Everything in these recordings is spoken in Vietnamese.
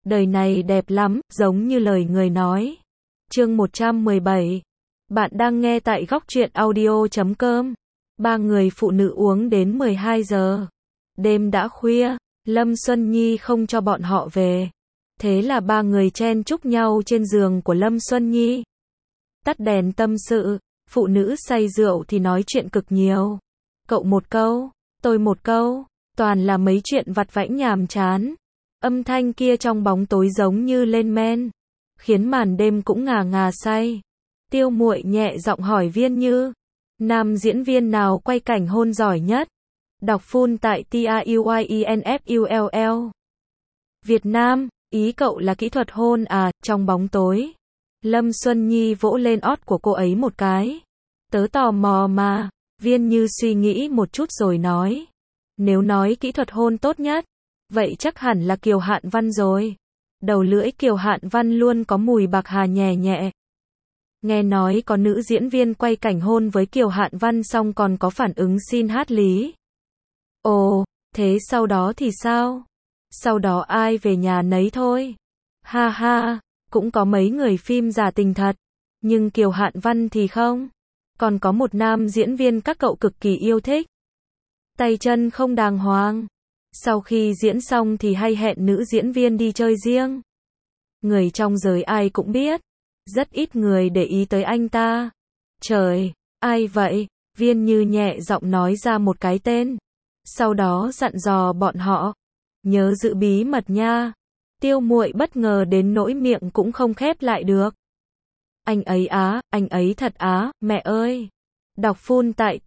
Đời này đẹp lắm, giống như lời người nói. Chương 117. Bạn đang nghe tại góc truyện audio.com. Ba người phụ nữ uống đến 12 giờ. Đêm đã khuya, Lâm Xuân Nhi không cho bọn họ về. Thế là ba người chen chúc nhau trên giường của Lâm Xuân Nhi. Tắt đèn tâm sự, phụ nữ say rượu thì nói chuyện cực nhiều. Cậu một câu, tôi một câu, toàn là mấy chuyện vặt vãnh nhàm chán. Âm thanh kia trong bóng tối giống như lên men, khiến màn đêm cũng ngà ngà say. Tiêu Muội nhẹ giọng hỏi Viên Như, nam diễn viên nào quay cảnh hôn giỏi nhất? Đọc full tại TAUYINFULL. Việt Nam, ý cậu là kỹ thuật hôn à? Trong bóng tối, Lâm Xuân Nhi vỗ lên ót của cô ấy một cái. Tớ tò mò mà. Viên Như suy nghĩ một chút rồi nói, nếu nói kỹ thuật hôn tốt nhất, vậy chắc hẳn là Kiều Hạn Văn rồi. Đầu lưỡi Kiều Hạn Văn luôn có mùi bạc hà nhẹ nhẹ. Nghe nói có nữ diễn viên quay cảnh hôn với Kiều Hạn Văn xong còn có phản ứng xin hát lý. Ồ, thế sau đó thì sao? Sau đó ai về nhà nấy thôi. Ha ha, cũng có mấy người phim giả tình thật. Nhưng Kiều Hạn Văn thì không. Còn có một nam diễn viên các cậu cực kỳ yêu thích. Tay chân không đàng hoàng. Sau khi diễn xong thì hay hẹn nữ diễn viên đi chơi riêng. Người trong giới ai cũng biết. Rất ít người để ý tới anh ta. Trời, ai vậy? Viên Như nhẹ giọng nói ra một cái tên. Sau đó dặn dò bọn họ. Nhớ giữ bí mật nha. Tiêu Muội bất ngờ đến nỗi miệng cũng không khép lại được. Anh ấy á, anh ấy thật á, mẹ ơi. Đọc full tại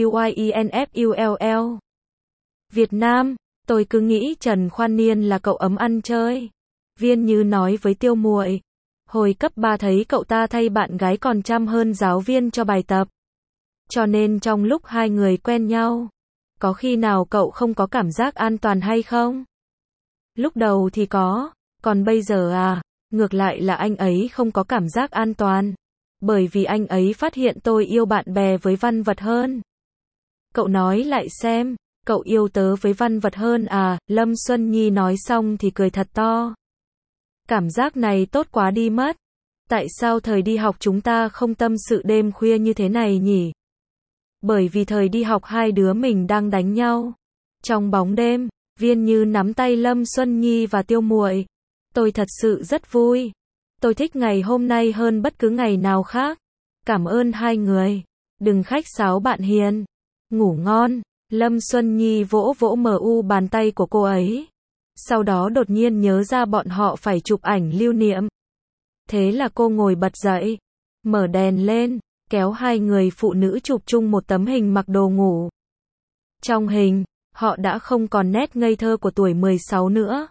TAUYINFULL. Việt Nam, tôi cứ nghĩ Trần Khoan Niên là cậu ấm ăn chơi. Viên Như nói với Tiêu Muội, hồi cấp 3 thấy cậu ta thay bạn gái còn chăm hơn giáo viên cho bài tập. Cho nên trong lúc hai người quen nhau, có khi nào cậu không có cảm giác an toàn hay không? Lúc đầu thì có, còn bây giờ à? Ngược lại là anh ấy không có cảm giác an toàn. Bởi vì anh ấy phát hiện tôi yêu bạn bè với văn vật hơn. Cậu nói lại xem, cậu yêu tớ với văn vật hơn à? Lâm Xuân Nhi nói xong thì cười thật to. Cảm giác này tốt quá đi mất. Tại sao thời đi học chúng ta không tâm sự đêm khuya như thế này nhỉ? Bởi vì thời đi học hai đứa mình đang đánh nhau. Trong bóng đêm, Viên Như nắm tay Lâm Xuân Nhi và Tiêu Muội. Tôi thật sự rất vui. Tôi thích ngày hôm nay hơn bất cứ ngày nào khác. Cảm ơn hai người. Đừng khách sáo bạn hiền. Ngủ ngon. Lâm Xuân Nhi vỗ vỗ bàn tay của cô ấy. Sau đó đột nhiên nhớ ra bọn họ phải chụp ảnh lưu niệm. Thế là cô ngồi bật dậy. Mở đèn lên. Kéo hai người phụ nữ chụp chung một tấm hình mặc đồ ngủ. Trong hình, họ đã không còn nét ngây thơ của tuổi 16 nữa.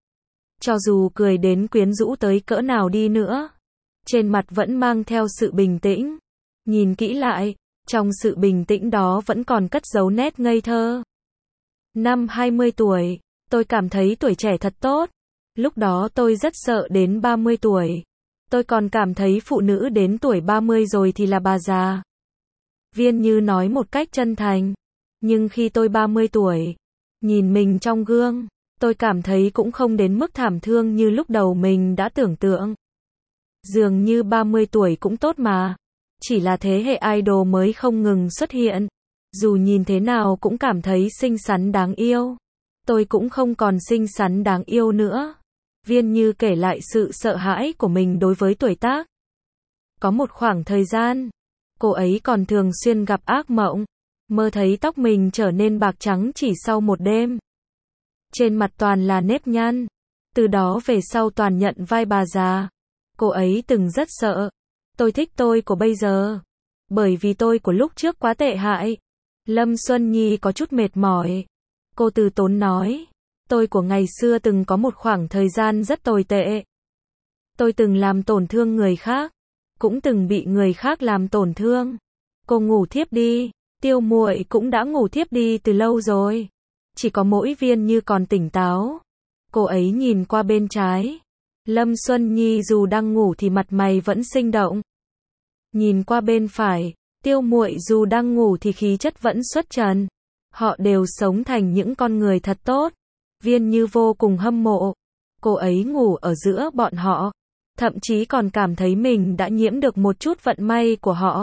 Cho dù cười đến quyến rũ tới cỡ nào đi nữa, trên mặt vẫn mang theo sự bình tĩnh. Nhìn kỹ lại, trong sự bình tĩnh đó vẫn còn cất giấu nét ngây thơ. Năm 20 tuổi, tôi cảm thấy tuổi trẻ thật tốt. Lúc đó tôi rất sợ đến 30 tuổi. Tôi còn cảm thấy phụ nữ đến tuổi 30 rồi thì là bà già. Viên Như nói một cách chân thành. Nhưng khi tôi 30 tuổi, nhìn mình trong gương, tôi cảm thấy cũng không đến mức thảm thương như lúc đầu mình đã tưởng tượng. Dường như 30 tuổi cũng tốt mà. Chỉ là thế hệ idol mới không ngừng xuất hiện. Dù nhìn thế nào cũng cảm thấy xinh xắn đáng yêu. Tôi cũng không còn xinh xắn đáng yêu nữa. Viên Như kể lại sự sợ hãi của mình đối với tuổi tác. Có một khoảng thời gian, cô ấy còn thường xuyên gặp ác mộng. Mơ thấy tóc mình trở nên bạc trắng chỉ sau một đêm. Trên mặt toàn là nếp nhăn. Từ đó về sau toàn nhận vai bà già. Cô ấy từng rất sợ. Tôi thích tôi của bây giờ. Bởi vì tôi của lúc trước quá tệ hại. Lâm Xuân Nhi có chút mệt mỏi. Cô từ tốn nói. Tôi của ngày xưa từng có một khoảng thời gian rất tồi tệ. Tôi từng làm tổn thương người khác. Cũng từng bị người khác làm tổn thương. Cô ngủ thiếp đi. Tiêu Muội cũng đã ngủ thiếp đi từ lâu rồi. Chỉ có mỗi Viên Như còn tỉnh táo. Cô ấy nhìn qua bên trái. Lâm Xuân Nhi dù đang ngủ thì mặt mày vẫn sinh động. Nhìn qua bên phải. Tiêu Muội dù đang ngủ thì khí chất vẫn xuất trần. Họ đều sống thành những con người thật tốt. Viên Như vô cùng hâm mộ. cô ấy ngủ ở giữa bọn họ, thậm chí còn cảm thấy mình đã nhiễm được một chút vận may của họ.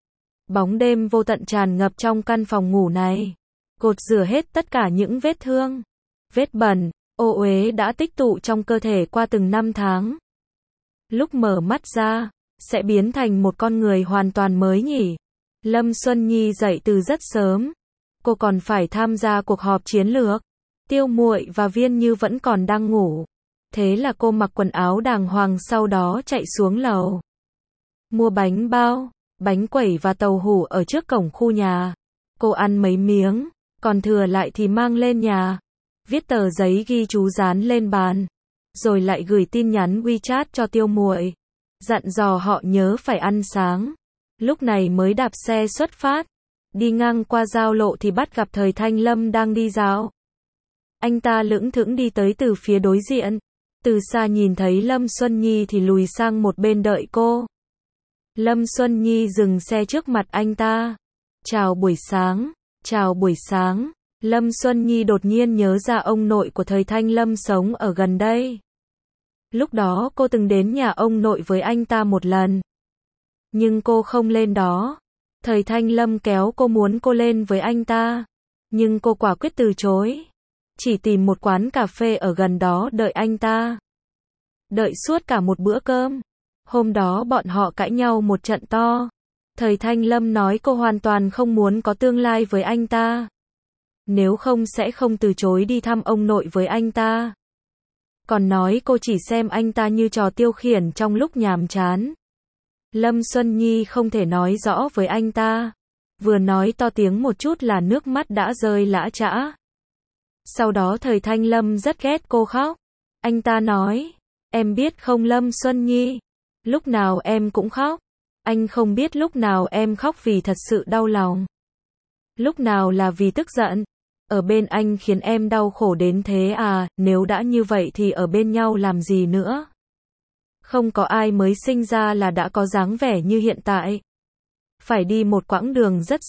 Bóng đêm vô tận tràn ngập trong căn phòng ngủ này, gột rửa hết tất cả những vết thương, vết bẩn, ô uế đã tích tụ trong cơ thể qua từng năm tháng. Lúc mở mắt ra, sẽ biến thành một con người hoàn toàn mới nhỉ. Lâm Xuân Nhi dậy từ rất sớm. Cô còn phải tham gia cuộc họp chiến lược. Tiêu Muội và Viên Như vẫn còn đang ngủ. Thế là cô mặc quần áo đàng hoàng, sau đó chạy xuống lầu. Mua bánh bao, bánh quẩy và tàu hủ ở trước cổng khu nhà. Cô ăn mấy miếng, còn thừa lại thì mang lên nhà. Viết tờ giấy ghi chú dán lên bàn. Rồi lại gửi tin nhắn WeChat cho Tiêu Muội, dặn dò họ nhớ phải ăn sáng. Lúc này mới đạp xe xuất phát. Đi ngang qua giao lộ thì bắt gặp Thời Thanh Lâm đang đi dạo. Anh ta lững thững đi tới từ phía đối diện. Từ xa nhìn thấy Lâm Xuân Nhi thì lùi sang một bên đợi cô. Lâm Xuân Nhi dừng xe trước mặt anh ta. Chào buổi sáng, chào buổi sáng. Lâm Xuân Nhi đột nhiên nhớ ra ông nội của Thời Thanh Lâm sống ở gần đây. Lúc đó cô từng đến nhà ông nội với anh ta một lần. Nhưng cô không lên đó. Thời Thanh Lâm kéo cô muốn cô lên với anh ta. Nhưng cô quả quyết từ chối. Chỉ tìm một quán cà phê ở gần đó đợi anh ta. Đợi suốt cả một bữa cơm. Hôm đó bọn họ cãi nhau một trận to. Thời Thanh Lâm nói cô hoàn toàn không muốn có tương lai với anh ta. Nếu không sẽ không từ chối đi thăm ông nội với anh ta. Còn nói cô chỉ xem anh ta như trò tiêu khiển trong lúc nhàm chán. Lâm Xuân Nhi không thể nói rõ với anh ta. Vừa nói to tiếng một chút là nước mắt đã rơi lã chã. Sau đó Thời Thanh Lâm rất ghét cô khóc. Anh ta nói, em biết không Lâm Xuân Nhi, lúc nào em cũng khóc. Anh không biết lúc nào em khóc vì thật sự đau lòng. Lúc nào là vì tức giận. Ở bên anh khiến em đau khổ đến thế à, nếu đã như vậy thì ở bên nhau làm gì nữa. Không có ai mới sinh ra là đã có dáng vẻ như hiện tại. Phải đi một quãng đường rất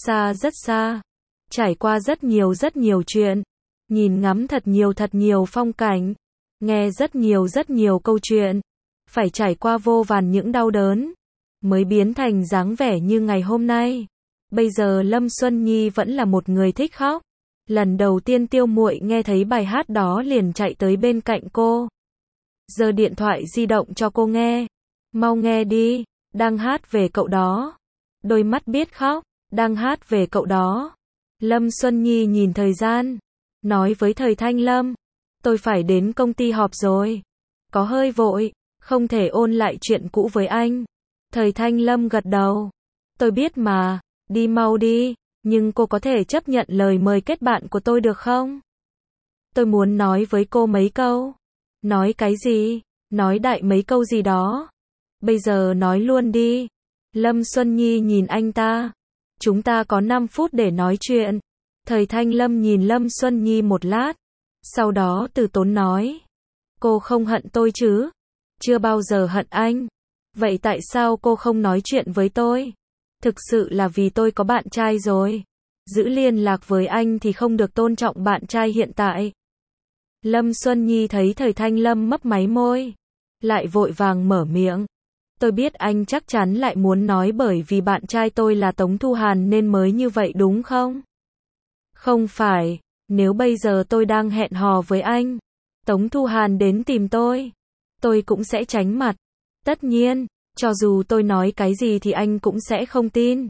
xa, trải qua rất nhiều chuyện, nhìn ngắm thật nhiều phong cảnh, nghe rất nhiều câu chuyện, phải trải qua vô vàn những đau đớn, mới biến thành dáng vẻ như ngày hôm nay. Bây giờ Lâm Xuân Nhi vẫn là một người thích khóc. Lần đầu tiên Tiêu Muội nghe thấy bài hát đó liền chạy tới bên cạnh cô. Giơ điện thoại di động cho cô nghe. Mau nghe đi, đang hát về cậu đó. Đôi mắt biết khóc, đang hát về cậu đó. Lâm Xuân Nhi nhìn thời gian, nói với Thời Thanh Lâm, tôi phải đến công ty họp rồi. Có hơi vội, không thể ôn lại chuyện cũ với anh. Thời Thanh Lâm gật đầu. Tôi biết mà, đi mau đi, nhưng cô có thể chấp nhận lời mời kết bạn của tôi được không? Tôi muốn nói với cô mấy câu. Nói cái gì? Nói đại mấy câu gì đó. Bây giờ nói luôn đi. Lâm Xuân Nhi nhìn anh ta. Chúng ta có 5 phút để nói chuyện. Thời Thanh Lâm nhìn Lâm Xuân Nhi một lát. Sau đó từ tốn nói. Cô không hận tôi chứ? Chưa bao giờ hận anh. Vậy tại sao cô không nói chuyện với tôi? Thực sự là vì tôi có bạn trai rồi. Giữ liên lạc với anh thì không được tôn trọng bạn trai hiện tại. Lâm Xuân Nhi thấy Thời Thanh Lâm mấp máy môi. Lại vội vàng mở miệng. Tôi biết anh chắc chắn lại muốn nói bởi vì bạn trai tôi là Tống Thu Hàn nên mới như vậy đúng không? Không phải, nếu bây giờ tôi đang hẹn hò với anh, Tống Thu Hàn đến tìm tôi cũng sẽ tránh mặt. Tất nhiên, cho dù tôi nói cái gì thì anh cũng sẽ không tin.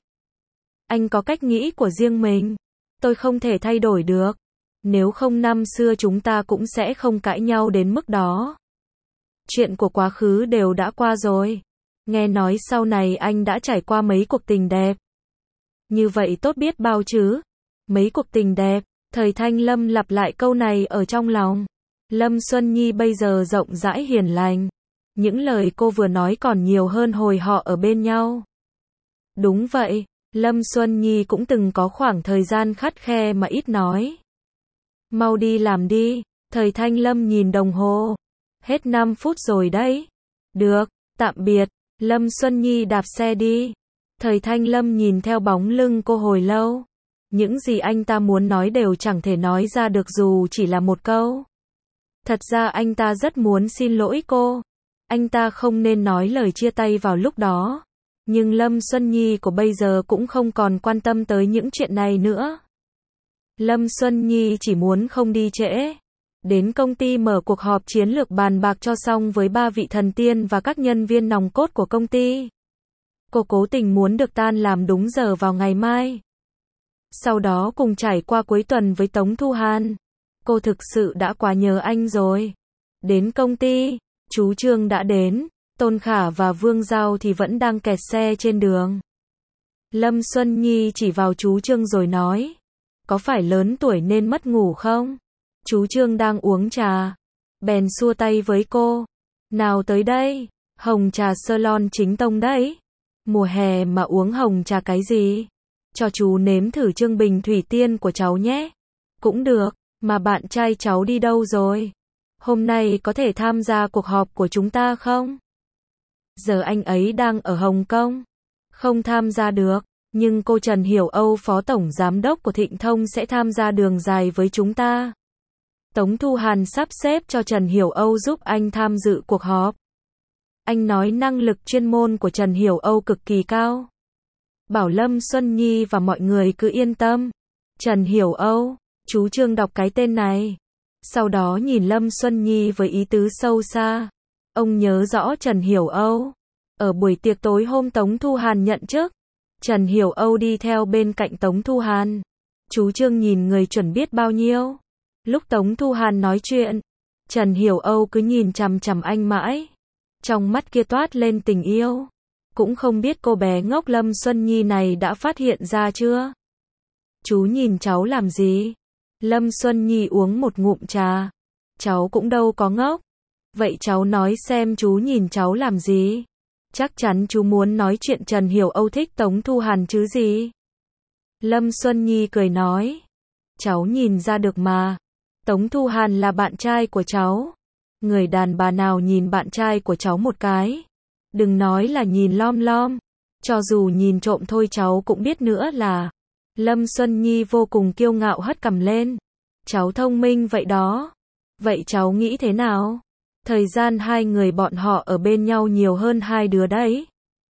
Anh có cách nghĩ của riêng mình, tôi không thể thay đổi được. Nếu không năm xưa chúng ta cũng sẽ không cãi nhau đến mức đó. Chuyện của quá khứ đều đã qua rồi. Nghe nói sau này anh đã trải qua mấy cuộc tình đẹp. Như vậy tốt biết bao chứ. Mấy cuộc tình đẹp. Thời Thanh Lâm lặp lại câu này ở trong lòng. Lâm Xuân Nhi bây giờ rộng rãi hiền lành. Những lời cô vừa nói còn nhiều hơn hồi họ ở bên nhau. Đúng vậy, Lâm Xuân Nhi cũng từng có khoảng thời gian khắt khe mà ít nói. Mau đi làm đi. Thời Thanh Lâm nhìn đồng hồ. Hết 5 phút rồi đấy. Được, tạm biệt. Lâm Xuân Nhi đạp xe đi. Thời Thanh Lâm nhìn theo bóng lưng cô hồi lâu. Những gì anh ta muốn nói đều chẳng thể nói ra được dù chỉ là một câu. Thật ra anh ta rất muốn xin lỗi cô. Anh ta không nên nói lời chia tay vào lúc đó. Nhưng Lâm Xuân Nhi của bây giờ cũng không còn quan tâm tới những chuyện này nữa. Lâm Xuân Nhi chỉ muốn không đi trễ. Đến công ty mở cuộc họp chiến lược bàn bạc cho xong với 3 vị thần tiên và các nhân viên nòng cốt của công ty. Cô cố tình muốn được tan làm đúng giờ vào ngày mai. Sau đó cùng trải qua cuối tuần với Tống Thu Hàn. Cô thực sự đã quá nhớ anh rồi. Đến công ty, chú Trương đã đến, Tôn Khả và Vương Giao thì vẫn đang kẹt xe trên đường. Lâm Xuân Nhi chỉ vào chú Trương rồi nói, có phải lớn tuổi nên mất ngủ không? Chú Trương đang uống trà, bèn xua tay với cô. Nào tới đây, hồng trà Ceylon chính tông đấy. Mùa hè mà uống hồng trà cái gì? Cho chú nếm thử Trương Bình Thủy Tiên của cháu nhé. Cũng được, mà bạn trai cháu đi đâu rồi? Hôm nay có thể tham gia cuộc họp của chúng ta không? Giờ anh ấy đang ở Hồng Kông. Không tham gia được, nhưng cô Trần Hiểu Âu, Phó Tổng Giám đốc của Thịnh Thông sẽ tham gia đường dài với chúng ta. Tống Thu Hàn sắp xếp cho Trần Hiểu Âu giúp anh tham dự cuộc họp. Anh nói năng lực chuyên môn của Trần Hiểu Âu cực kỳ cao. Bảo Lâm Xuân Nhi và mọi người cứ yên tâm. Trần Hiểu Âu, chú Trương đọc cái tên này. Sau đó nhìn Lâm Xuân Nhi với ý tứ sâu xa. Ông nhớ rõ Trần Hiểu Âu. Ở buổi tiệc tối hôm Tống Thu Hàn nhận chức, Trần Hiểu Âu đi theo bên cạnh Tống Thu Hàn. Chú Trương nhìn người chuẩn biết bao nhiêu. Lúc Tống Thu Hàn nói chuyện, Trần Hiểu Âu cứ nhìn chằm chằm anh mãi. Trong mắt kia toát lên tình yêu. Cũng không biết cô bé ngốc Lâm Xuân Nhi này đã phát hiện ra chưa? Chú nhìn cháu làm gì? Lâm Xuân Nhi uống một ngụm trà. Cháu cũng đâu có ngốc. Vậy cháu nói xem chú nhìn cháu làm gì? Chắc chắn chú muốn nói chuyện Trần Hiểu Âu thích Tống Thu Hàn chứ gì? Lâm Xuân Nhi cười nói. Cháu nhìn ra được mà. Tống Thu Hàn là bạn trai của cháu. Người đàn bà nào nhìn bạn trai của cháu một cái? Đừng nói là nhìn lom lom. Cho dù nhìn trộm thôi cháu cũng biết nữa là. Lâm Xuân Nhi vô cùng kiêu ngạo hất cằm lên. Cháu thông minh vậy đó. Vậy cháu nghĩ thế nào? Thời gian hai người bọn họ ở bên nhau nhiều hơn hai đứa đấy.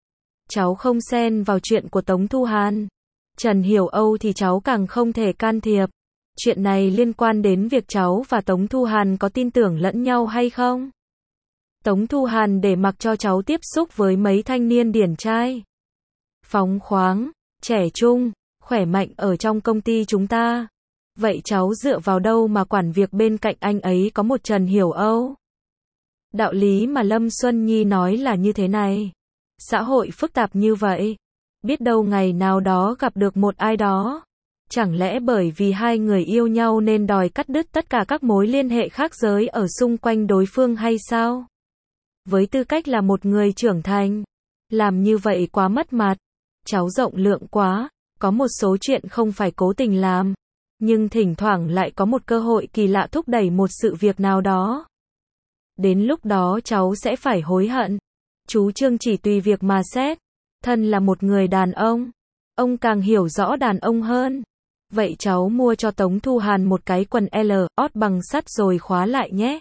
Cháu không xen vào chuyện của Tống Thu Hàn. Trần Hiểu Âu thì cháu càng không thể can thiệp. Chuyện này liên quan đến việc cháu và Tống Thu Hàn có tin tưởng lẫn nhau hay không? Tống Thu Hàn để mặc cho cháu tiếp xúc với mấy thanh niên điển trai. Phóng khoáng, trẻ trung, khỏe mạnh ở trong công ty chúng ta. Vậy cháu dựa vào đâu mà quản việc bên cạnh anh ấy có một Trần Hiểu Âu? Đạo lý mà Lâm Xuân Nhi nói là như thế này. Xã hội phức tạp như vậy. Biết đâu ngày nào đó gặp được một ai đó. Chẳng lẽ bởi vì hai người yêu nhau nên đòi cắt đứt tất cả các mối liên hệ khác giới ở xung quanh đối phương hay sao? Với tư cách là một người trưởng thành, làm như vậy quá mất mặt. Cháu rộng lượng quá, có một số chuyện không phải cố tình làm, nhưng thỉnh thoảng lại có một cơ hội kỳ lạ thúc đẩy một sự việc nào đó. Đến lúc đó cháu sẽ phải hối hận. Chú Trương chỉ tùy việc mà xét. Thân là một người đàn ông càng hiểu rõ đàn ông hơn. Vậy cháu mua cho Tống Thu Hàn một cái quần L, ót bằng sắt rồi khóa lại nhé.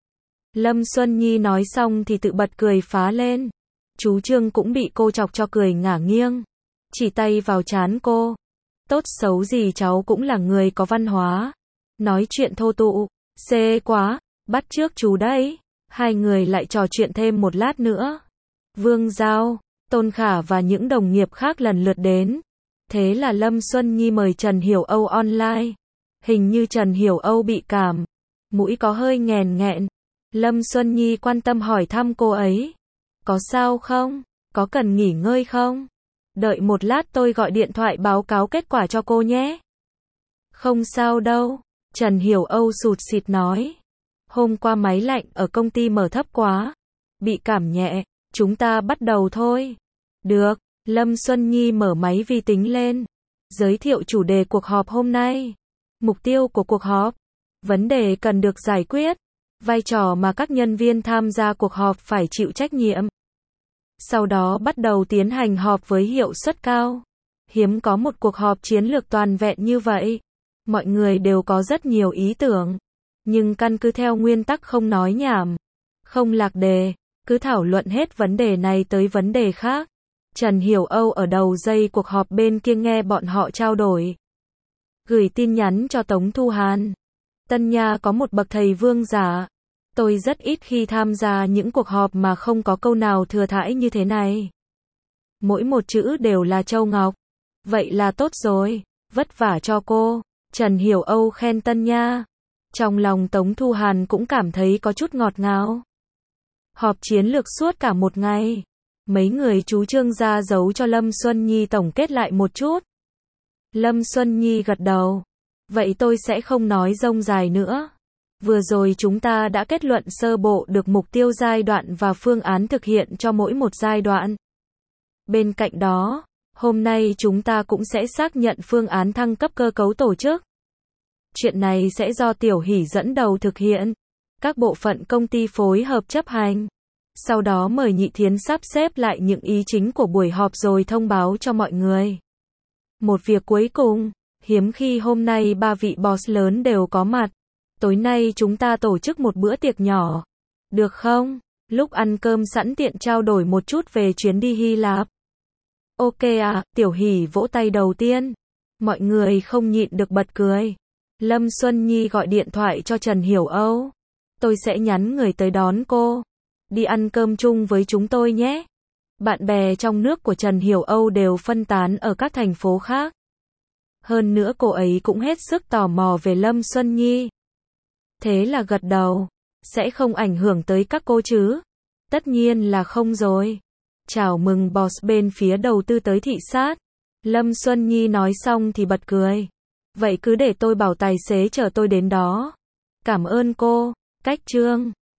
Lâm Xuân Nhi nói xong thì tự bật cười phá lên. Chú Trương cũng bị cô chọc cho cười ngả nghiêng. Chỉ tay vào trán cô. Tốt xấu gì cháu cũng là người có văn hóa. Nói chuyện thô tục, xê quá, bắt chước chú đấy. Hai người lại trò chuyện thêm một lát nữa. Vương Giao, Tôn Khả và những đồng nghiệp khác lần lượt đến. Thế là Lâm Xuân Nhi mời Trần Hiểu Âu online. Hình như Trần Hiểu Âu bị cảm. Mũi có hơi nghèn nghẹn. Lâm Xuân Nhi quan tâm hỏi thăm cô ấy. Có sao không? Có cần nghỉ ngơi không? Đợi một lát tôi gọi điện thoại báo cáo kết quả cho cô nhé. Không sao đâu. Trần Hiểu Âu sụt sịt nói. Hôm qua máy lạnh ở công ty mở thấp quá. Bị cảm nhẹ. Chúng ta bắt đầu thôi. Được. Lâm Xuân Nhi mở máy vi tính lên. Giới thiệu chủ đề cuộc họp hôm nay. Mục tiêu của cuộc họp. Vấn đề cần được giải quyết. Vai trò mà các nhân viên tham gia cuộc họp phải chịu trách nhiệm. Sau đó bắt đầu tiến hành họp với hiệu suất cao. Hiếm có một cuộc họp chiến lược toàn vẹn như vậy. Mọi người đều có rất nhiều ý tưởng. Nhưng căn cứ theo nguyên tắc không nói nhảm, không lạc đề, cứ thảo luận hết vấn đề này tới vấn đề khác. Trần Hiểu Âu ở đầu dây cuộc họp bên kia nghe bọn họ trao đổi. Gửi tin nhắn cho Tống Thu Hàn. Tân Nha có một bậc thầy vương giả. Tôi rất ít khi tham gia những cuộc họp mà không có câu nào thừa thãi như thế này. Mỗi một chữ đều là châu ngọc. Vậy là tốt rồi, vất vả cho cô. Trần Hiểu Âu khen Tân Nha. Trong lòng Tống Thu Hàn cũng cảm thấy có chút ngọt ngào. Họp chiến lược suốt cả một ngày. Mấy người chú Trương ra dấu cho Lâm Xuân Nhi tổng kết lại một chút. Lâm Xuân Nhi gật đầu. Vậy tôi sẽ không nói rông dài nữa. Vừa rồi chúng ta đã kết luận sơ bộ được mục tiêu giai đoạn và phương án thực hiện cho mỗi một giai đoạn. Bên cạnh đó, hôm nay chúng ta cũng sẽ xác nhận phương án thăng cấp cơ cấu tổ chức. Chuyện này sẽ do Tiểu Hỷ dẫn đầu thực hiện. Các bộ phận công ty phối hợp chấp hành. Sau đó mời Nhị Thiến sắp xếp lại những ý chính của buổi họp rồi thông báo cho mọi người. Một việc cuối cùng, hiếm khi hôm nay ba vị boss lớn đều có mặt. Tối nay chúng ta tổ chức một bữa tiệc nhỏ. Được không? Lúc ăn cơm sẵn tiện trao đổi một chút về chuyến đi Hy Lạp. Ok à, Tiểu Hỷ vỗ tay đầu tiên. Mọi người không nhịn được bật cười. Lâm Xuân Nhi gọi điện thoại cho Trần Hiểu Âu. Tôi sẽ nhắn người tới đón cô. Đi ăn cơm chung với chúng tôi nhé. Bạn bè trong nước của Trần Hiểu Âu đều phân tán ở các thành phố khác. Hơn nữa cô ấy cũng hết sức tò mò về Lâm Xuân Nhi. Thế là gật đầu. Sẽ không ảnh hưởng tới các cô chứ? Tất nhiên là không rồi. Chào mừng boss bên phía đầu tư tới thị sát. Lâm Xuân Nhi nói xong thì bật cười. Vậy cứ để tôi bảo tài xế chở tôi đến đó. Cảm ơn cô. Cách Trương.